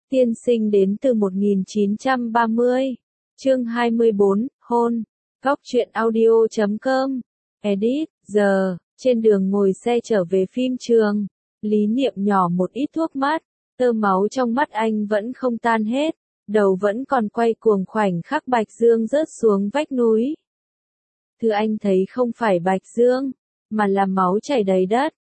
Tiên sinh đến từ 1930. Chương 24, hôn. Góc truyện audio.com. Edit, giờ, trên đường ngồi xe trở về phim trường. Lý Niệm nhỏ một ít thuốc mắt, tơ máu trong mắt anh vẫn không tan hết, đầu vẫn còn quay cuồng khoảnh khắc Bạch Dương rớt xuống vách núi. Thứ anh thấy không phải Bạch Dương, mà là máu chảy đầy đất,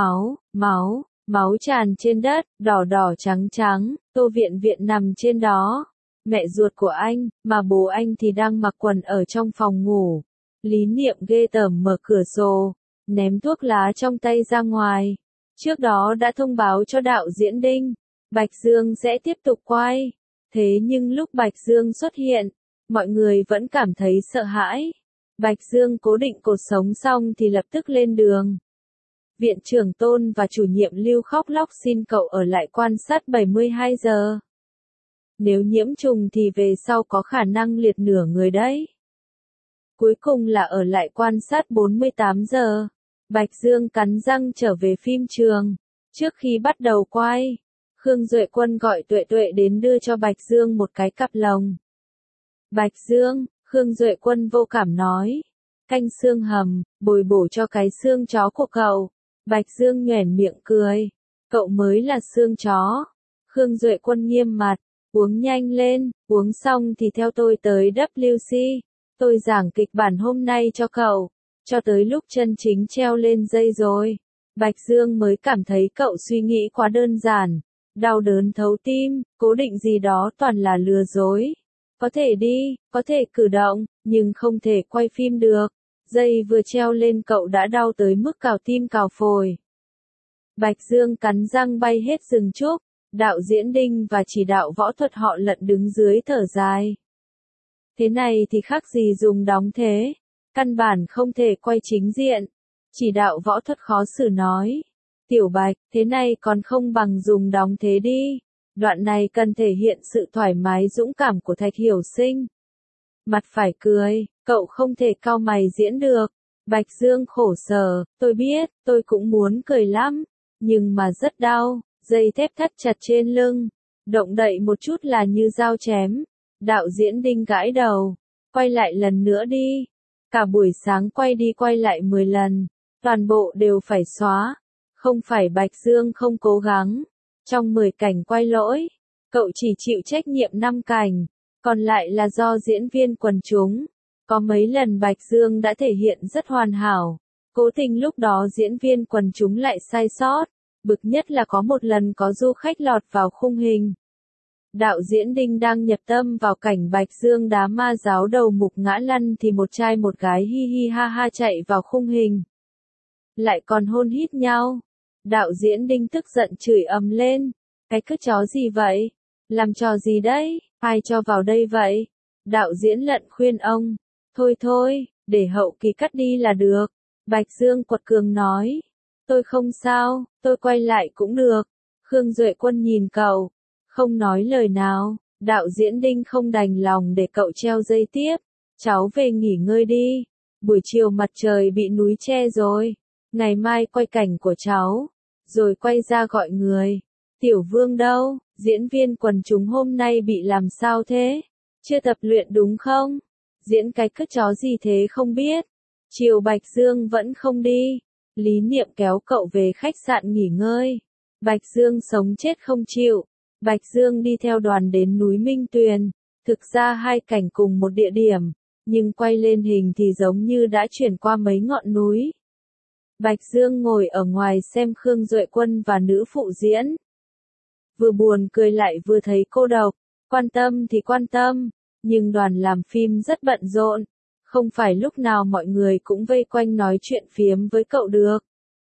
máu tràn trên đất, đỏ đỏ trắng trắng, Tô Viện Viện nằm trên đó. Mẹ ruột của anh, mà bố anh thì đang mặc quần ở trong phòng ngủ. Lý Niệm ghê tởm mở cửa sổ, ném thuốc lá trong tay ra ngoài. Trước đó đã thông báo cho đạo diễn Đinh, Bạch Dương sẽ tiếp tục quay. Thế nhưng lúc Bạch Dương xuất hiện, mọi người vẫn cảm thấy sợ hãi. Bạch Dương cố định cột sống xong thì lập tức lên đường. Viện trưởng Tôn và chủ nhiệm Lưu khóc lóc xin cậu ở lại quan sát 72 giờ. Nếu nhiễm trùng thì về sau có khả năng liệt nửa người đấy. Cuối cùng là ở lại quan sát 48 giờ. Bạch Dương cắn răng trở về phim trường. Trước khi bắt đầu quay, Khương Duệ Quân gọi Tuệ Tuệ đến đưa cho Bạch Dương một cái cặp lồng. Bạch Dương, Khương Duệ Quân vô cảm nói. Canh xương hầm, bồi bổ cho cái xương chó của cậu. Bạch Dương nhoẻn miệng cười. Cậu mới là xương chó. Khương Duệ Quân nghiêm mặt. Uống nhanh lên, uống xong thì theo tôi tới WC. Tôi giảng kịch bản hôm nay cho cậu. Cho tới lúc chân chính treo lên dây rồi. Bạch Dương mới cảm thấy cậu suy nghĩ quá đơn giản. Đau đớn thấu tim, cố định gì đó toàn là lừa dối. Có thể đi, có thể cử động, nhưng không thể quay phim được. Dây vừa treo lên cậu đã đau tới mức cào tim cào phổi. Bạch Dương cắn răng bay hết rừng trúc. Đạo diễn Đinh và chỉ đạo võ thuật họ Lận đứng dưới thở dài. Thế này thì khác gì dùng đóng thế. Căn bản không thể quay chính diện. Chỉ đạo võ thuật khó xử nói. Tiểu Bạch, thế này còn không bằng dùng đóng thế đi. Đoạn này cần thể hiện sự thoải mái dũng cảm của Thạch Hiểu Sinh. Mặt phải cười, cậu không thể cau mày diễn được. Bạch Dương khổ sở, tôi biết, tôi cũng muốn cười lắm. Nhưng mà rất đau, dây thép thắt chặt trên lưng. Động đậy một chút là như dao chém. Đạo diễn Đinh gãi đầu. Quay lại lần nữa đi. Cả buổi sáng quay đi quay lại 10 lần. Toàn bộ đều phải xóa. Không phải Bạch Dương không cố gắng. Trong 10 cảnh quay lỗi, cậu chỉ chịu trách nhiệm 5 cảnh. Còn lại là do diễn viên quần chúng. Có mấy lần Bạch Dương đã thể hiện rất hoàn hảo. Cố tình lúc đó diễn viên quần chúng lại sai sót. Bực nhất là có một lần có du khách lọt vào khung hình. Đạo diễn Đinh đang nhập tâm vào cảnh Bạch Dương đá ma giáo đầu mục ngã lăn thì một trai một gái hi hi ha ha chạy vào khung hình. Lại còn hôn hít nhau. Đạo diễn Đinh tức giận chửi ầm lên. Cái cứ chó gì vậy? Làm trò gì đấy? Ai cho vào đây vậy? Đạo diễn Lận khuyên ông. Thôi, để hậu kỳ cắt đi là được. Bạch Dương quật cường nói. Tôi không sao, tôi quay lại cũng được. Khương Duệ Quân nhìn cậu. Không nói lời nào. Đạo diễn Đinh không đành lòng để cậu treo dây tiếp. Cháu về nghỉ ngơi đi. Buổi chiều mặt trời bị núi che rồi. Ngày mai quay cảnh của cháu. Rồi quay ra gọi người. Tiểu Vương đâu? Diễn viên quần chúng hôm nay bị làm sao thế? Chưa tập luyện đúng không? Diễn cái cứ chó gì thế không biết. Chiều Bạch Dương vẫn không đi. Lý Niệm kéo cậu về khách sạn nghỉ ngơi. Bạch Dương sống chết không chịu. Bạch Dương đi theo đoàn đến núi Minh Tuyền. Thực ra hai cảnh cùng một địa điểm. Nhưng quay lên hình thì giống như đã chuyển qua mấy ngọn núi. Bạch Dương ngồi ở ngoài xem Khương Duệ Quân và nữ phụ diễn. Vừa buồn cười lại vừa thấy cô độc. Quan tâm thì quan tâm. Nhưng đoàn làm phim rất bận rộn. Không phải lúc nào mọi người cũng vây quanh nói chuyện phiếm với cậu được.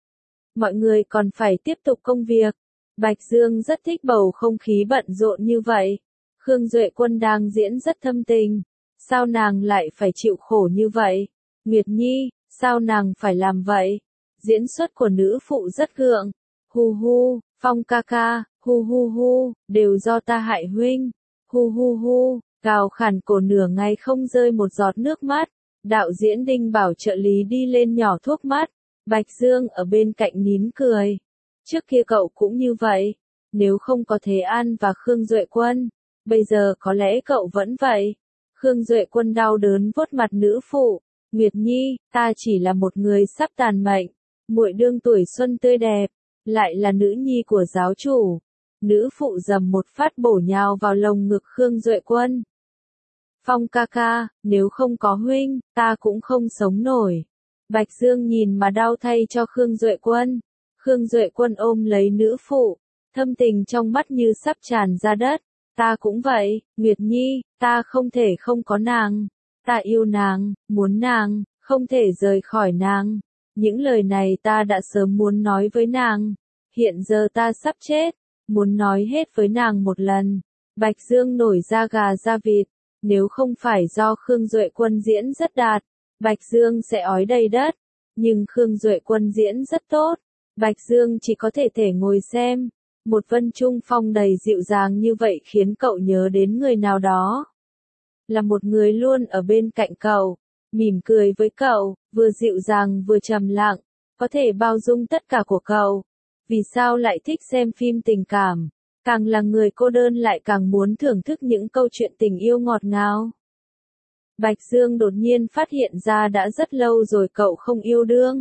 Mọi người còn phải tiếp tục công việc. Bạch Dương rất thích bầu không khí bận rộn như vậy. Khương Duệ Quân đang diễn rất thâm tình. Sao nàng lại phải chịu khổ như vậy? Nguyệt Nhi, sao nàng phải làm vậy? Diễn xuất của nữ phụ rất gượng. Hu hu, Phong ca ca, hu hu hu, đều do ta hại huynh. Hu hu hu, gào khàn cổ nửa ngày không rơi một giọt nước mắt. Đạo diễn Đinh bảo trợ lý đi lên nhỏ thuốc mắt. Bạch Dương ở bên cạnh nín cười. Trước kia cậu cũng như vậy. nếu không có Thế An và Khương Duệ Quân, bây giờ có lẽ cậu vẫn vậy. Khương Duệ Quân đau đớn vuốt mặt nữ phụ, Nguyệt Nhi, ta chỉ là một người sắp tàn mệnh, muội đương tuổi xuân tươi đẹp, lại là nữ nhi của giáo chủ. Nữ phụ dầm một phát bổ nhào vào lồng ngực Khương Duệ Quân. Phong ca ca, nếu không có huynh, ta cũng không sống nổi. Bạch Dương nhìn mà đau thay cho Khương Duệ Quân. Khương Duệ Quân ôm lấy nữ phụ, thâm tình trong mắt như sắp tràn ra đất. Ta cũng vậy, Nguyệt Nhi, ta không thể không có nàng. Ta yêu nàng, muốn nàng, không thể rời khỏi nàng. Những lời này ta đã sớm muốn nói với nàng. Hiện giờ ta sắp chết, muốn nói hết với nàng một lần. Bạch Dương nổi da gà da vịt. Nếu không phải do Khương Duệ Quân diễn rất đạt, Bạch Dương sẽ ói đầy đất. Nhưng Khương Duệ Quân diễn rất tốt. Bạch Dương chỉ có thể ngồi xem. Một Vân Trung Phong đầy dịu dàng như vậy khiến cậu nhớ đến người nào đó. Là một người luôn ở bên cạnh cậu, mỉm cười với cậu, vừa dịu dàng vừa trầm lặng, có thể bao dung tất cả của cậu. Vì sao lại thích xem phim tình cảm? Càng là người cô đơn lại càng muốn thưởng thức những câu chuyện tình yêu ngọt ngào. Bạch Dương đột nhiên phát hiện ra đã rất lâu rồi cậu không yêu đương.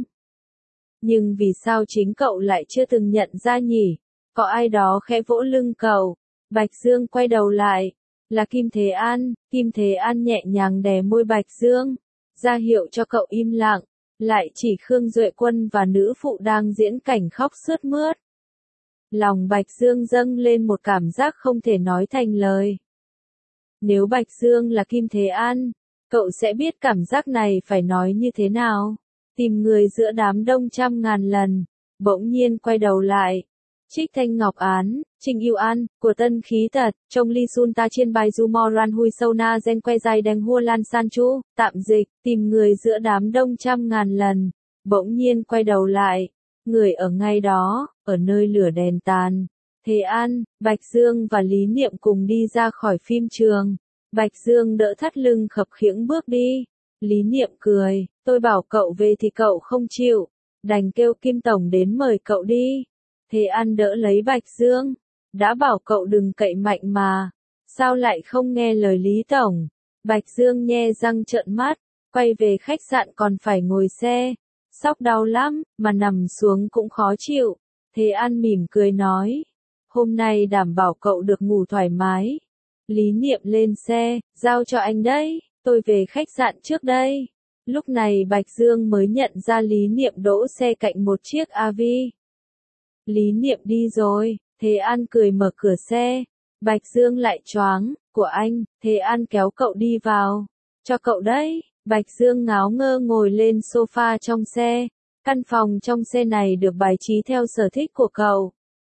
Nhưng vì sao chính cậu lại chưa từng nhận ra nhỉ? Có ai đó khẽ vỗ lưng cậu. Bạch Dương quay đầu lại. Là Kim Thế An. Kim Thế An nhẹ nhàng đè môi Bạch Dương, ra hiệu cho cậu im lặng. Lại chỉ Khương Duệ Quân và nữ phụ đang diễn cảnh khóc sướt mướt. Lòng Bạch Dương dâng lên một cảm giác không thể nói thành lời. Nếu Bạch Dương là Kim Thế An, cậu sẽ biết cảm giác này phải nói như thế nào. Tìm người giữa đám đông trăm ngàn lần, bỗng nhiên quay đầu lại. Trích Thanh Ngọc Án, Trình Yêu An, của Tân Khí Tật, trong Ly Sun Ta Chiên Bài Du Moran Hui Sâu Na Gen Que Dài Đành Hua Lan San Chu, tạm dịch, tìm người giữa đám đông trăm ngàn lần, bỗng nhiên quay đầu lại. Người ở ngay đó, ở nơi lửa đèn tàn. Thế An, Bạch Dương và Lý Niệm cùng đi ra khỏi phim trường. Bạch Dương đỡ thắt lưng khập khiễng bước đi. Lý Niệm cười, tôi bảo cậu về thì cậu không chịu, đành kêu Kim Tổng đến mời cậu đi. Thế An đỡ lấy Bạch Dương, đã bảo cậu đừng cậy mạnh mà, sao lại không nghe lời Lý Tổng. Bạch Dương nhe răng trợn mắt, quay về khách sạn còn phải ngồi xe, sóc đau lắm, mà nằm xuống cũng khó chịu. Thế An mỉm cười nói, hôm nay đảm bảo cậu được ngủ thoải mái. Lý Niệm lên xe, giao cho anh đấy, tôi về khách sạn trước đây. Lúc này Bạch Dương mới nhận ra Lý Niệm đỗ xe cạnh một chiếc AV. Lý Niệm đi rồi, Thế An cười mở cửa xe. Bạch Dương lại choáng, của anh. Thế An kéo cậu đi vào. Cho cậu đấy. Bạch Dương ngáo ngơ ngồi lên sofa trong xe. Căn phòng trong xe này được bài trí theo sở thích của cậu.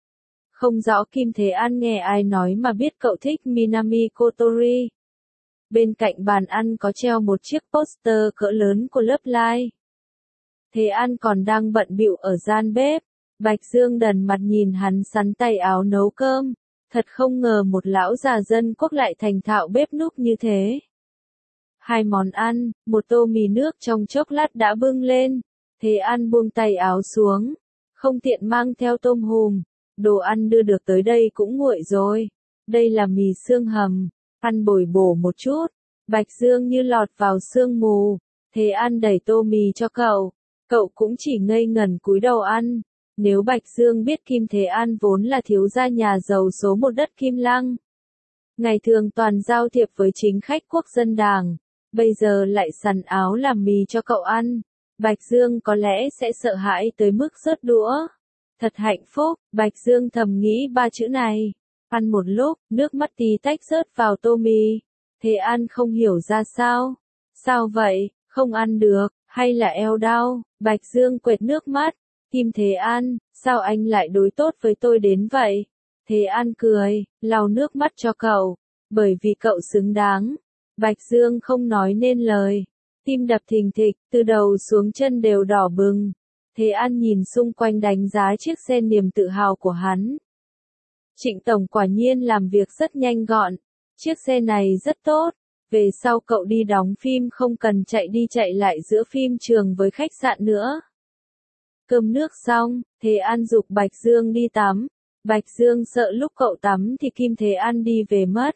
Không rõ Kim Thế An nghe ai nói mà biết cậu thích Minami Kotori. Bên cạnh bàn ăn có treo một chiếc poster cỡ lớn của Love Live. Thế An còn đang bận bịu ở gian bếp. Bạch Dương đần mặt nhìn hắn sắn tay áo nấu cơm. Thật không ngờ một lão già dân quốc lại thành thạo bếp núc như thế. Hai món ăn, một tô mì nước trong chốc lát đã bưng lên. Thế An buông tay áo xuống. Không tiện mang theo tôm hùm. Đồ ăn đưa được tới đây cũng nguội rồi. Đây là mì xương hầm. Ăn bồi bổ một chút. Bạch Dương như lọt vào sương mù. Thế An đẩy tô mì cho cậu. Cậu cũng chỉ ngây ngẩn cúi đầu ăn. Nếu Bạch Dương biết Kim Thế An vốn là thiếu gia nhà giàu số một đất Kim Lăng. Ngày thường toàn giao thiệp với chính khách quốc dân đảng. Bây giờ lại sắn áo làm mì cho cậu ăn. Bạch Dương có lẽ sẽ sợ hãi tới mức rớt đũa. Thật hạnh phúc, Bạch Dương thầm nghĩ ba chữ này. Ăn một lúc, nước mắt tí tách rớt vào tô mì. Thế An không hiểu ra sao. Sao vậy, không ăn được, hay là eo đau? Bạch Dương quệt nước mắt. Kim Thế An, sao anh lại đối tốt với tôi đến vậy? Thế An cười, lau nước mắt cho cậu. Bởi vì cậu xứng đáng. Bạch Dương không nói nên lời. Tim đập thình thịch, từ đầu xuống chân đều đỏ bừng. Thế An nhìn xung quanh đánh giá chiếc xe niềm tự hào của hắn. Trịnh Tổng quả nhiên làm việc rất nhanh gọn. Chiếc xe này rất tốt. Về sau cậu đi đóng phim không cần chạy đi chạy lại giữa phim trường với khách sạn nữa. Cơm nước xong, Thế An giục Bạch Dương đi tắm. Bạch Dương sợ lúc cậu tắm thì Kim Thế An đi về mất.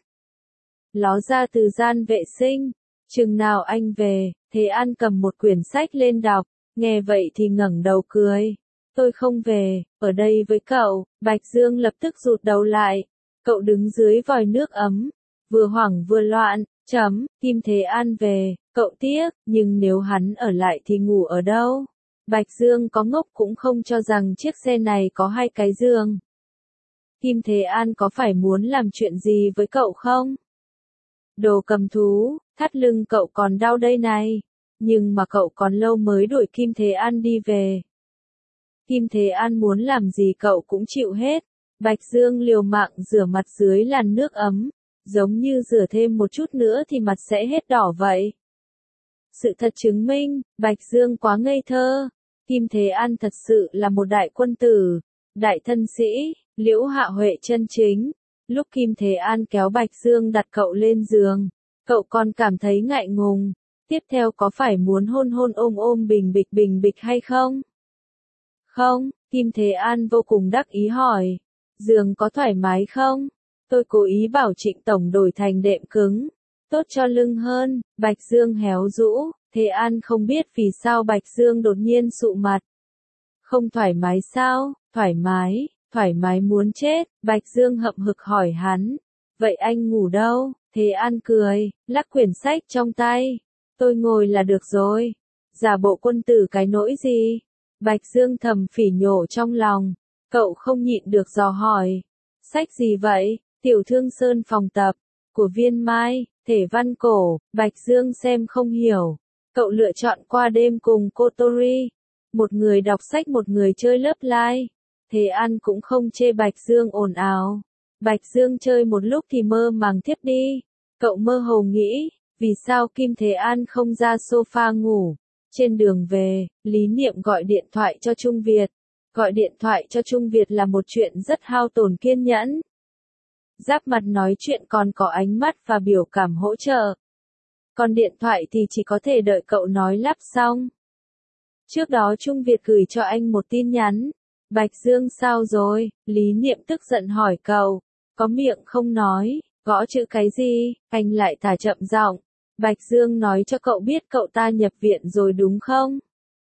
Ló ra từ gian vệ sinh. Chừng nào anh về, Thế An cầm một quyển sách lên đọc, nghe vậy thì ngẩng đầu cười. Tôi không về, ở đây với cậu. Bạch Dương lập tức rụt đầu lại. Cậu đứng dưới vòi nước ấm, vừa hoảng vừa loạn. Kim Thế An về, cậu tiếc, nhưng nếu hắn ở lại thì ngủ ở đâu? Bạch Dương có ngốc cũng không cho rằng chiếc xe này có 2 cái giường. Kim Thế An có phải muốn làm chuyện gì với cậu không? Đồ cầm thú, thắt lưng cậu còn đau đây này. Nhưng mà cậu còn lâu mới đuổi Kim Thế An đi về. Kim Thế An muốn làm gì cậu cũng chịu hết. Bạch Dương liều mạng rửa mặt dưới làn nước ấm, giống như rửa thêm một chút nữa thì mặt sẽ hết đỏ vậy. Sự thật chứng minh, Bạch Dương quá ngây thơ. Kim Thế An thật sự là một đại quân tử, đại thân sĩ, Liễu Hạ Huệ chân chính. Lúc Kim Thế An kéo Bạch Dương đặt cậu lên giường, cậu còn cảm thấy ngại ngùng. Tiếp theo có phải muốn hôn hôn ôm ôm bình bịch hay không? Không, Kim Thế An vô cùng đắc ý hỏi. Giường có thoải mái không? Tôi cố ý bảo Trịnh Tổng đổi thành đệm cứng, tốt cho lưng hơn. Bạch Dương héo rũ. Thế An không biết vì sao Bạch Dương đột nhiên sụ mặt. Không thoải mái sao? Thoải mái muốn chết. Bạch Dương hậm hực hỏi hắn. Vậy anh ngủ đâu? Thế An cười, lắc quyển sách trong tay. Tôi ngồi là được rồi. Giả bộ quân tử cái nỗi gì? Bạch Dương thầm phỉ nhổ trong lòng. Cậu không nhịn được dò hỏi. Sách gì vậy? Tiểu Thương Sơn phòng tập, của Viên Mai, thể văn cổ. Bạch Dương xem không hiểu. Cậu lựa chọn qua đêm cùng cô Tori. Một người đọc sách một người chơi lớp lai. Thế An cũng không chê Bạch Dương ồn ào. Bạch Dương chơi một lúc thì mơ màng thiếp đi. Cậu mơ hồ nghĩ, vì sao Kim Thế An không ra sofa ngủ. Trên đường về, Lý Niệm gọi điện thoại cho Trung Việt. Gọi điện thoại cho Trung Việt là một chuyện rất hao tổn kiên nhẫn. Giáp mặt nói chuyện còn có ánh mắt và biểu cảm hỗ trợ. Còn điện thoại thì chỉ có thể đợi cậu nói lắp xong. Trước đó Trung Việt gửi cho anh một tin nhắn. Bạch Dương sao rồi? Lý Niệm tức giận hỏi cậu. Có miệng không nói, gõ chữ cái gì? Anh lại thả chậm giọng. Bạch Dương nói cho cậu biết cậu ta nhập viện rồi đúng không?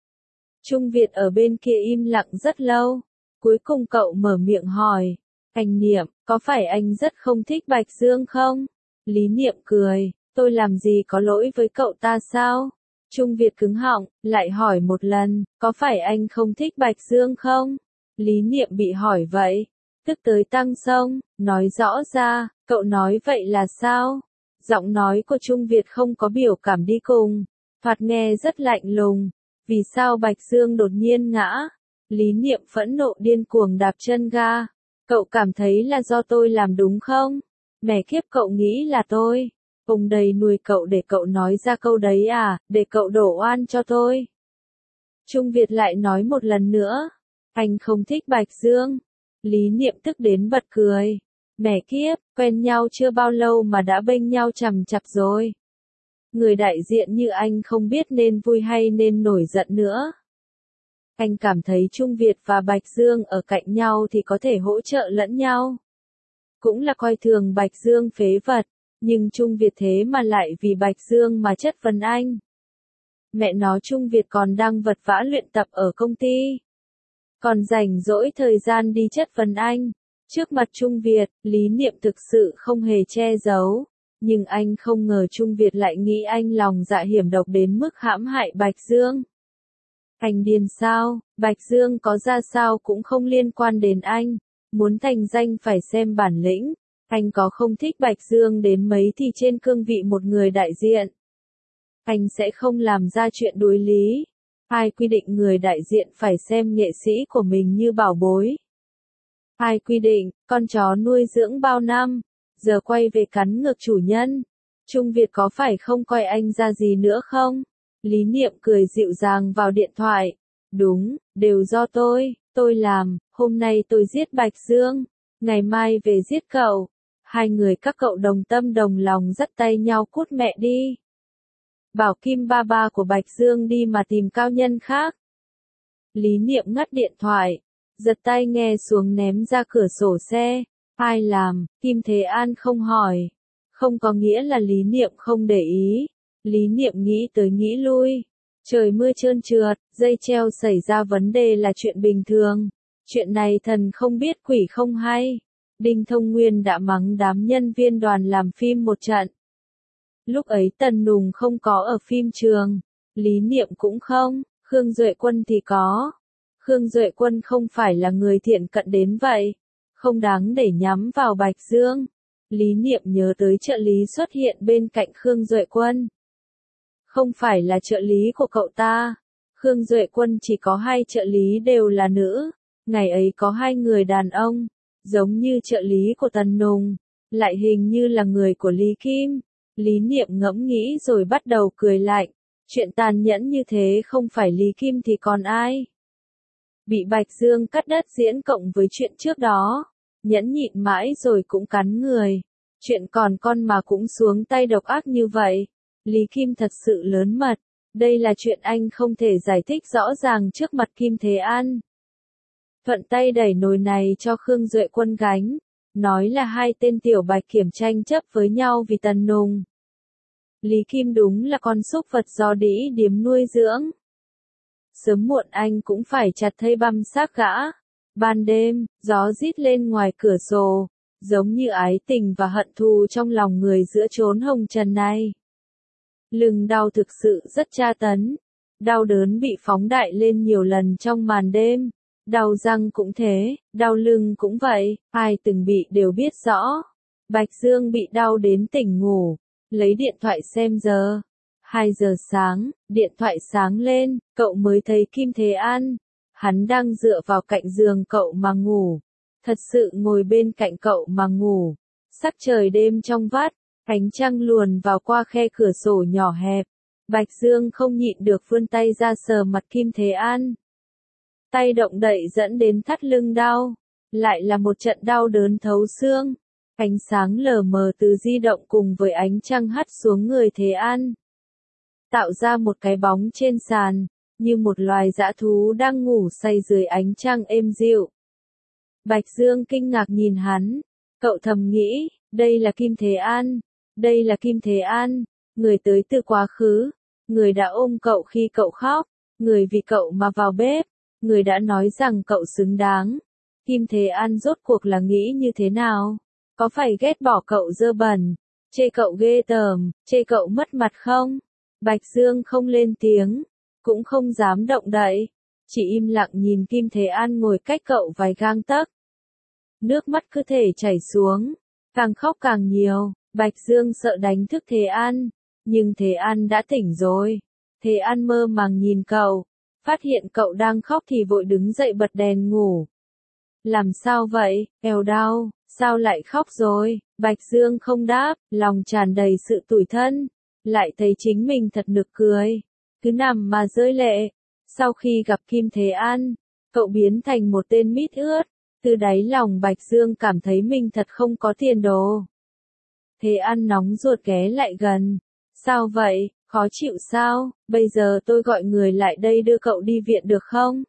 Trung Việt ở bên kia im lặng rất lâu. Cuối cùng cậu mở miệng hỏi. Anh Niệm, có phải anh rất không thích Bạch Dương không? Lý Niệm cười. Tôi làm gì có lỗi với cậu ta sao? Trung Việt cứng họng, lại hỏi một lần, có phải anh không thích Bạch Dương không? Lý Niệm bị hỏi vậy, tức tới tăng sông, nói rõ ra, cậu nói vậy là sao? Giọng nói của Trung Việt không có biểu cảm đi cùng, thoạt nghe rất lạnh lùng. Vì sao Bạch Dương đột nhiên ngã? Lý Niệm phẫn nộ điên cuồng đạp chân ga. Cậu cảm thấy là do tôi làm đúng không? Mẹ kiếp cậu nghĩ là tôi. Ông đây nuôi cậu để cậu nói ra câu đấy à, để cậu đổ oan cho tôi. Trung Việt lại nói một lần nữa. Anh không thích Bạch Dương. Lý Niệm tức đến bật cười. Mẹ kiếp, quen nhau chưa bao lâu mà đã bênh nhau chằm chặp rồi. Người đại diện như anh không biết nên vui hay nên nổi giận nữa. Anh cảm thấy Trung Việt và Bạch Dương ở cạnh nhau thì có thể hỗ trợ lẫn nhau. Cũng là coi thường Bạch Dương phế vật. Nhưng Trung Việt thế mà lại vì Bạch Dương mà chất vấn anh. Mẹ nó Trung Việt còn đang vật vã luyện tập ở công ty. Còn rảnh rỗi thời gian đi chất vấn anh. Trước mặt Trung Việt, Lý Niệm thực sự không hề che giấu. Nhưng anh không ngờ Trung Việt lại nghĩ anh lòng dạ hiểm độc đến mức hãm hại Bạch Dương. Anh điên sao, Bạch Dương có ra sao cũng không liên quan đến anh. Muốn thành danh phải xem bản lĩnh. Anh có không thích Bạch Dương đến mấy thì trên cương vị một người đại diện. Anh sẽ không làm ra chuyện đối lý. Ai quy định người đại diện phải xem nghệ sĩ của mình như bảo bối? Ai quy định, con chó nuôi dưỡng bao năm, giờ quay về cắn ngược chủ nhân. Trung Việt có phải không coi anh ra gì nữa không? Lý Niệm cười dịu dàng vào điện thoại. Đúng, đều do tôi làm, hôm nay tôi giết Bạch Dương, ngày mai về giết cậu. Hai người các cậu đồng tâm đồng lòng dắt tay nhau cút mẹ đi. Bảo Kim ba ba của Bạch Dương đi mà tìm cao nhân khác. Lý Niệm ngắt điện thoại. giật tai nghe xuống ném ra cửa sổ xe. Ai làm? Kim Thế An không hỏi. Không có nghĩa là Lý Niệm không để ý. Lý Niệm nghĩ tới nghĩ lui. Trời mưa trơn trượt, dây treo xảy ra vấn đề là chuyện bình thường. Chuyện này thần không biết quỷ không hay. Đinh Thông Nguyên đã mắng đám nhân viên đoàn làm phim một trận. Lúc ấy Tần Nùng không có ở phim trường. Lý Niệm cũng không, Khương Duệ Quân thì có. Khương Duệ Quân không phải là người thiện cận đến vậy. Không đáng để nhắm vào Bạch Dương. Lý Niệm nhớ tới trợ lý xuất hiện bên cạnh Khương Duệ Quân. Không phải là trợ lý của cậu ta. Khương Duệ Quân chỉ có 2 trợ lý đều là nữ. Ngày ấy có 2 người đàn ông. Giống như trợ lý của Tần Nùng. Lại hình như là người của Lý Kim. Lý Niệm ngẫm nghĩ rồi bắt đầu cười lạnh. Chuyện tàn nhẫn như thế không phải Lý Kim thì còn ai. Bị Bạch Dương cắt đất diễn cộng với chuyện trước đó. Nhẫn nhịn mãi rồi cũng cắn người. Chuyện còn con mà cũng xuống tay độc ác như vậy. Lý Kim thật sự lớn mật. Đây là chuyện anh không thể giải thích rõ ràng trước mặt Kim Thế An. Thuận tay đẩy nồi này cho Khương Duệ Quân gánh. Nói là 2 tên tiểu bạch kiểm tranh chấp với nhau vì Tần Nùng. Lý Kim đúng là con súc vật do đĩ điếm nuôi dưỡng. Sớm muộn anh cũng phải chặt thây băm xác gã. Ban đêm, gió rít lên ngoài cửa sổ, giống như ái tình và hận thù trong lòng người giữa chốn hồng trần này. Lưng đau thực sự rất tra tấn. Đau đớn bị phóng đại lên nhiều lần trong màn đêm. Đau răng cũng thế, đau lưng cũng vậy, ai từng bị đều biết rõ. Bạch Dương bị đau đến tỉnh ngủ, lấy điện thoại xem giờ. 2 giờ sáng, điện thoại sáng lên, cậu mới thấy Kim Thế An. Hắn đang dựa vào cạnh giường cậu mà ngủ. Thật sự ngồi bên cạnh cậu mà ngủ. Sắc trời đêm trong vắt, ánh trăng luồn vào qua khe cửa sổ nhỏ hẹp. Bạch Dương không nhịn được vươn tay ra sờ mặt Kim Thế An. Tay động đậy dẫn đến thắt lưng đau. Lại là một trận đau đớn thấu xương. Ánh sáng lờ mờ từ di động cùng với ánh trăng hắt xuống người Thế An. Tạo ra một cái bóng trên sàn, như một loài dã thú đang ngủ say dưới ánh trăng êm dịu. Bạch Dương kinh ngạc nhìn hắn. Cậu thầm nghĩ, đây là Kim Thế An. Đây là Kim Thế An, người tới từ quá khứ. Người đã ôm cậu khi cậu khóc. Người vì cậu mà vào bếp. Người đã nói rằng cậu xứng đáng. Kim Thế An rốt cuộc là nghĩ như thế nào? Có phải ghét bỏ cậu dơ bẩn, chê cậu ghê tởm, chê cậu mất mặt không? Bạch Dương không lên tiếng, cũng không dám động đậy, chỉ im lặng nhìn Kim Thế An ngồi cách cậu vài gang tấc. Nước mắt cứ thể chảy xuống, càng khóc càng nhiều. Bạch Dương sợ đánh thức Thế An, nhưng Thế An đã tỉnh rồi. Thế An mơ màng nhìn cậu, phát hiện cậu đang khóc thì vội đứng dậy bật đèn ngủ. Làm sao vậy, eo đau, sao lại khóc rồi? Bạch Dương không đáp, lòng tràn đầy sự tủi thân, lại thấy chính mình thật nực cười, cứ nằm mà rơi lệ. Sau khi gặp Kim Thế An, cậu biến thành một tên mít ướt, từ đáy lòng Bạch Dương cảm thấy mình thật không có tiền đồ. Thế An nóng ruột ghé lại gần. Sao vậy, khó chịu sao? Bây giờ tôi gọi người lại đây đưa cậu đi viện được không?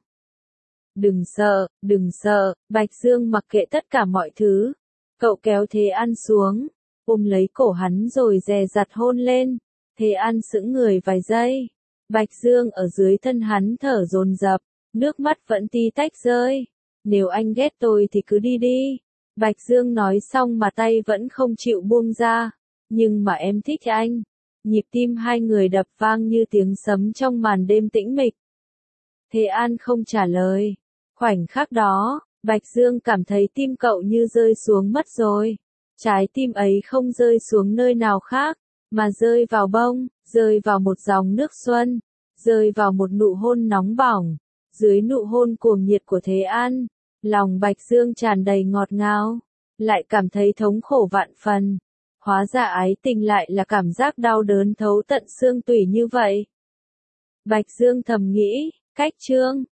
Đừng sợ, Bạch Dương mặc kệ tất cả mọi thứ. Cậu kéo Thế An xuống, ôm lấy cổ hắn rồi dè dặt hôn lên. Thế An sững người vài giây. Bạch Dương ở dưới thân hắn thở dồn dập, nước mắt vẫn tí tách rơi. Nếu anh ghét tôi thì cứ đi đi. Bạch Dương nói xong mà tay vẫn không chịu buông ra. Nhưng mà em thích anh. Nhịp tim hai người đập vang như tiếng sấm trong màn đêm tĩnh mịch. Thế An không trả lời. Khoảnh khắc đó, Bạch Dương cảm thấy tim cậu như rơi xuống mất rồi. Trái tim ấy không rơi xuống nơi nào khác, mà rơi vào bông, rơi vào một dòng nước xuân, rơi vào một nụ hôn nóng bỏng. Dưới nụ hôn cuồng nhiệt của Thế An, lòng Bạch Dương tràn đầy ngọt ngào, lại cảm thấy thống khổ vạn phần. Hóa ra ái tình lại là cảm giác đau đớn thấu tận xương tủy như vậy. Bạch Dương thầm nghĩ, cách chương